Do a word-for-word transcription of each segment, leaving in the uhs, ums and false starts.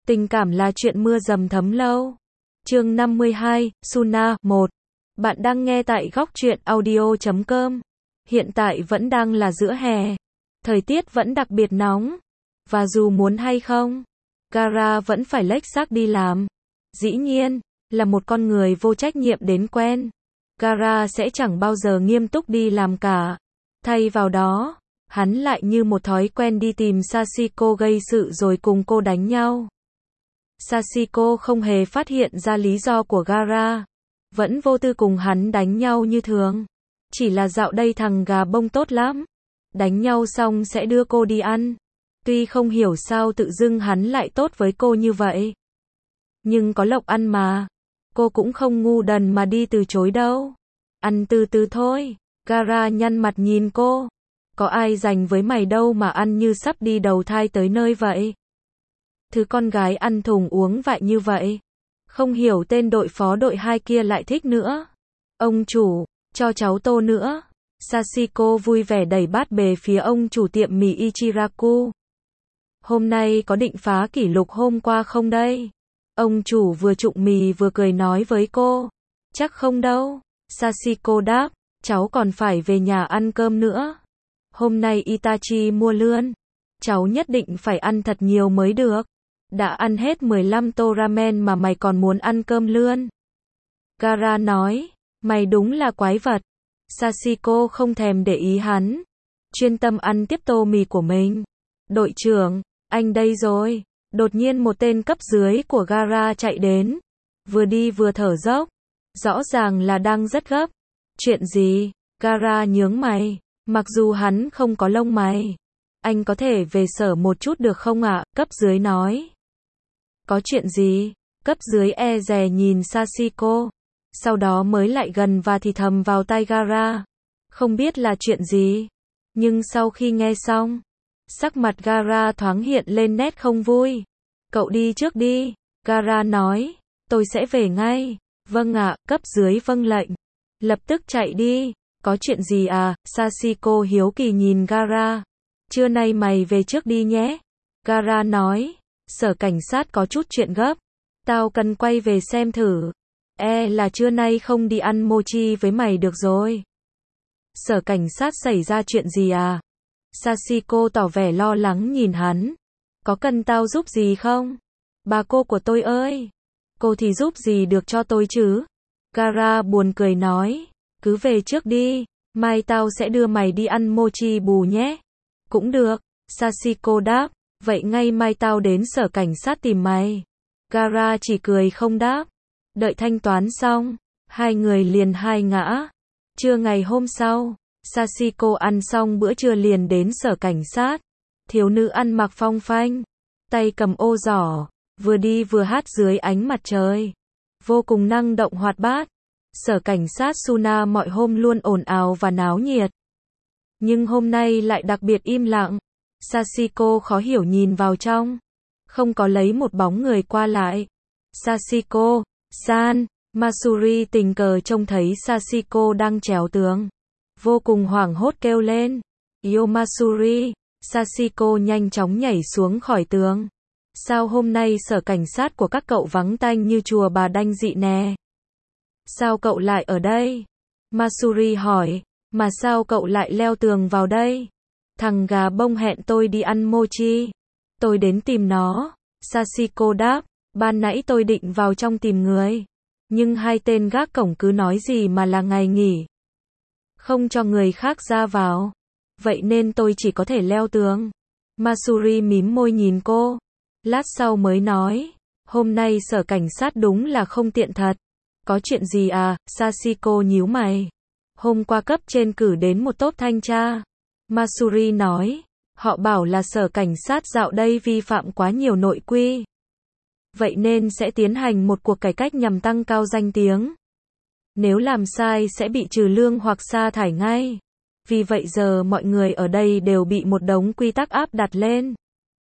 Tình cảm là chuyện mưa dầm thấm lâu. Chương năm mươi hai, Suna, một. Bạn đang nghe tại góc truyện audio chấm com. Hiện tại vẫn đang là giữa hè. Thời tiết vẫn đặc biệt nóng. Và dù muốn hay không, Gara vẫn phải lếch xác đi làm. Dĩ nhiên, là một con người vô trách nhiệm đến quen, Gara sẽ chẳng bao giờ nghiêm túc đi làm cả. Thay vào đó, hắn lại như một thói quen đi tìm Sachiko gây sự rồi cùng cô đánh nhau. Sachiko không hề phát hiện ra lý do của Gara, vẫn vô tư cùng hắn đánh nhau như thường. Chỉ là dạo đây thằng gà bông tốt lắm, đánh nhau xong sẽ đưa cô đi ăn. Tuy không hiểu sao tự dưng hắn lại tốt với cô như vậy, nhưng có lộc ăn mà, cô cũng không ngu đần mà đi từ chối đâu. Ăn từ từ thôi. Gara nhăn mặt nhìn cô. Có ai dành với mày đâu mà ăn như sắp đi đầu thai tới nơi vậy. Thứ con gái ăn thùng uống vại như vậy. Không hiểu tên đội phó đội hai kia lại thích nữa. Ông chủ, cho cháu tô nữa. Sachiko vui vẻ đẩy bát bề phía ông chủ tiệm mì Ichiraku. Hôm nay có định phá kỷ lục hôm qua không đây? Ông chủ vừa trụng mì vừa cười nói với cô. Chắc không đâu. Sachiko đáp, cháu còn phải về nhà ăn cơm nữa. Hôm nay Itachi mua lươn. Cháu nhất định phải ăn thật nhiều mới được. Đã ăn hết mười lăm tô ramen mà mày còn muốn ăn cơm lươn. Gara nói, mày đúng là quái vật. Sachiko không thèm để ý hắn, chuyên tâm ăn tiếp tô mì của mình. Đội trưởng, anh đây rồi. Đột nhiên một tên cấp dưới của Gara chạy đến, vừa đi vừa thở dốc, rõ ràng là đang rất gấp. Chuyện gì? Gara nhướng mày, mặc dù hắn không có lông mày. Anh có thể về sở một chút được không ạ? Cấp dưới nói. Có chuyện gì? Cấp dưới e dè nhìn Sachiko, sau đó mới lại gần và thì thầm vào tai Gara. Không biết là chuyện gì, nhưng sau khi nghe xong, sắc mặt Gara thoáng hiện lên nét không vui. Cậu đi trước đi. Gara nói, tôi sẽ về ngay. Vâng ạ. Cấp dưới vâng lệnh, lập tức chạy đi. Có chuyện gì à? Sachiko hiếu kỳ nhìn Gara. Trưa nay mày về trước đi nhé. Gara nói, sở cảnh sát có chút chuyện gấp, tao cần quay về xem thử. E là trưa nay không đi ăn mochi với mày được rồi. Sở cảnh sát xảy ra chuyện gì à? Sachiko tỏ vẻ lo lắng nhìn hắn. Có cần tao giúp gì không? Bà cô của tôi ơi! Cô thì giúp gì được cho tôi chứ? Gara buồn cười nói, cứ về trước đi, mai tao sẽ đưa mày đi ăn mochi bù nhé. Cũng được, Sachiko đáp, vậy ngay mai tao đến sở cảnh sát tìm mày. Gara chỉ cười không đáp. Đợi thanh toán xong, hai người liền hai ngã. Trưa ngày hôm sau, Sachiko ăn xong bữa trưa liền đến sở cảnh sát. Thiếu nữ ăn mặc phong phanh, tay cầm ô giỏ, vừa đi vừa hát dưới ánh mặt trời, vô cùng năng động hoạt bát. Sở cảnh sát Suna mọi hôm luôn ồn ào và náo nhiệt, nhưng hôm nay lại đặc biệt im lặng. Sachiko khó hiểu nhìn vào trong, không có lấy một bóng người qua lại. Sachiko, san, Masuri tình cờ trông thấy Sachiko đang trèo tường, vô cùng hoảng hốt kêu lên, Yo Masuri. Sachiko nhanh chóng nhảy xuống khỏi tường. Sao hôm nay sở cảnh sát của các cậu vắng tanh như chùa bà đanh dị nè? Sao cậu lại ở đây? Masuri hỏi. Mà sao cậu lại leo tường vào đây? Thằng gà bông hẹn tôi đi ăn mochi. Tôi đến tìm nó. Sachiko đáp. Ban nãy tôi định vào trong tìm người, nhưng hai tên gác cổng cứ nói gì mà là ngày nghỉ, không cho người khác ra vào. Vậy nên tôi chỉ có thể leo tường. Masuri mím môi nhìn cô, lát sau mới nói, hôm nay sở cảnh sát đúng là không tiện thật. Có chuyện gì à? Sachiko nhíu mày. Hôm qua cấp trên cử đến một tốp thanh tra. Masuri nói, họ bảo là sở cảnh sát dạo đây vi phạm quá nhiều nội quy. Vậy nên sẽ tiến hành một cuộc cải cách nhằm tăng cao danh tiếng. Nếu làm sai sẽ bị trừ lương hoặc sa thải ngay. Vì vậy giờ mọi người ở đây đều bị một đống quy tắc áp đặt lên,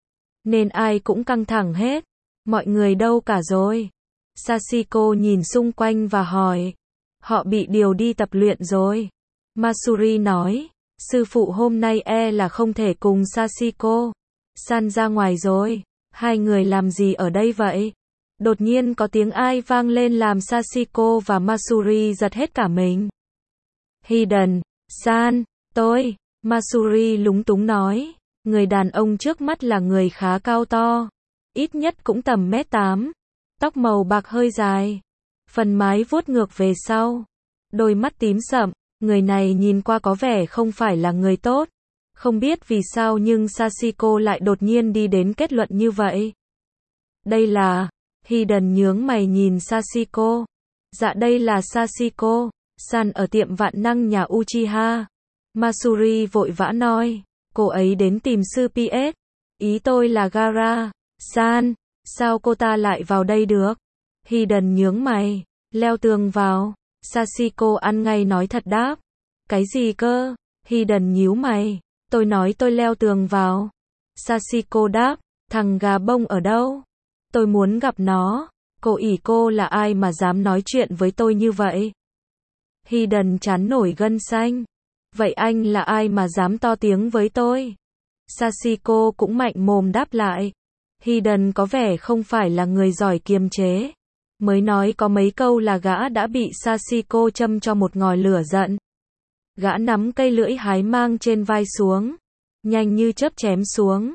nên ai cũng căng thẳng hết. Mọi người đâu cả rồi? Sachiko nhìn xung quanh và hỏi. Họ bị điều đi tập luyện rồi. Masuri nói, sư phụ hôm nay e là không thể cùng Sachiko san ra ngoài rồi. Hai người làm gì ở đây vậy? Đột nhiên có tiếng ai vang lên làm Sachiko và Masuri giật hết cả mình. Hiden, san, tôi, Masuri lúng túng nói. Người đàn ông trước mắt là người khá cao to. Ít nhất cũng tầm mét tám. Tóc màu bạc hơi dài. Phần mái vuốt ngược về sau. Đôi mắt tím sậm. Người này nhìn qua có vẻ không phải là người tốt. Không biết vì sao nhưng Sachiko lại đột nhiên đi đến kết luận như vậy. Đây là... Hiden nhướng mày nhìn Sachiko. Dạ đây là Sachiko, san ở tiệm vạn năng nhà Uchiha. Masuri vội vã nói. Cô ấy đến tìm sư pê ét. Ý tôi là Gaara. San, sao cô ta lại vào đây được? Hiden nhướng mày. Leo tường vào. Sachiko ăn ngay nói thật đáp. Cái gì cơ? Hiden nhíu mày. Tôi nói tôi leo tường vào. Sachiko đáp. Thằng gà bông ở đâu? Tôi muốn gặp nó. Cô ỷ cô là ai mà dám nói chuyện với tôi như vậy? Hiden chán nổi gân xanh. Vậy anh là ai mà dám to tiếng với tôi? Sachiko cũng mạnh mồm đáp lại. Hiden có vẻ không phải là người giỏi kiềm chế. Mới nói có mấy câu là gã đã bị Sachiko châm cho một ngòi lửa giận. Gã nắm cây lưỡi hái mang trên vai xuống. Nhanh như chớp chém xuống.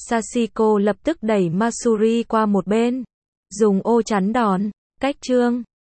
Sachiko lập tức đẩy Masuri qua một bên. Dùng ô chắn đòn. Cách chương